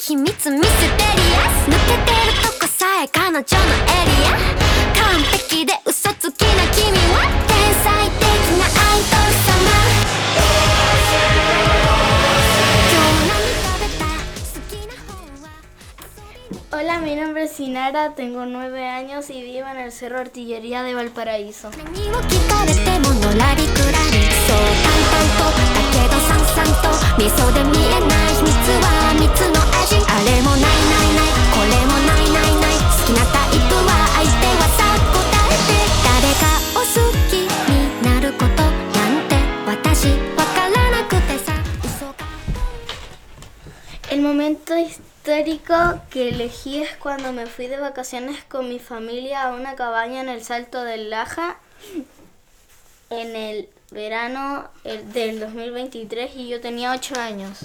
秘密ミステリアス抜けてるとこさえ彼女のエリア完璧で嘘つきな君は天才的なアイドル様 Hola, mi nombre es Sinara, tengo 9 años y vivo en el Cerro Artillería de Valparaíso. El momento histórico que elegí es cuando me fui de vacaciones con mi familia a una cabaña en el Salto del Laja en el verano del 2023 y yo tenía 8 años.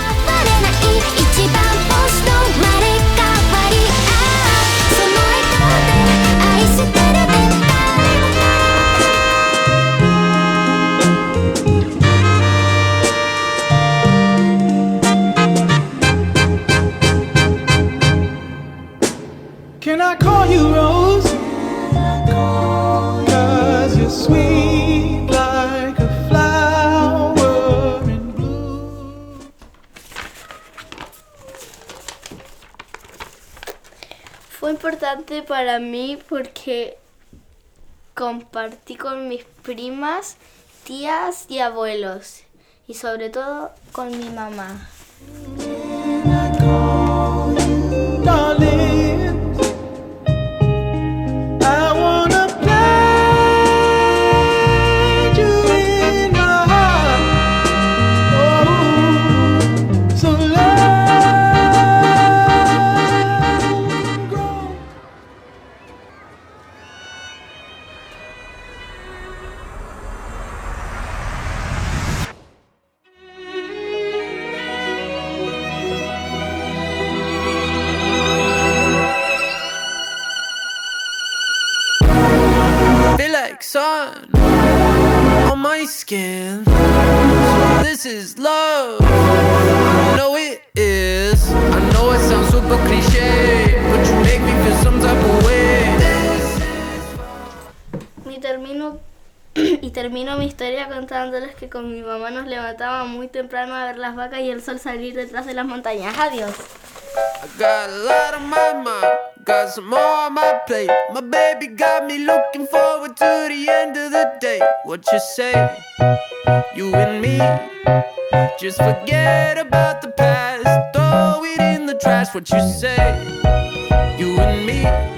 Can I call you Rose? 'Cause you're sweet like a flower in bloom. Fue importante para mí porque compartí con mis primas, tías y abuelos y sobre todo con mi mamá. Can I call you darling? I wanna plant you in my heart. Oh, so let it grow. Feel like sun on my skin. This is love. I know it is. I know it sounds super cliche, but you make me feel some type of way. Termino mi historia contándoles que con mi mamá nos levantábamos muy temprano a ver las vacas y el sol salir detrás de las montañas. Adiós. I got a lot on my mind, got some more on my plate. My baby got me looking forward to the end of the day. What you say? You and me, just forget about the past, throw it in the trash. What you say? You and me.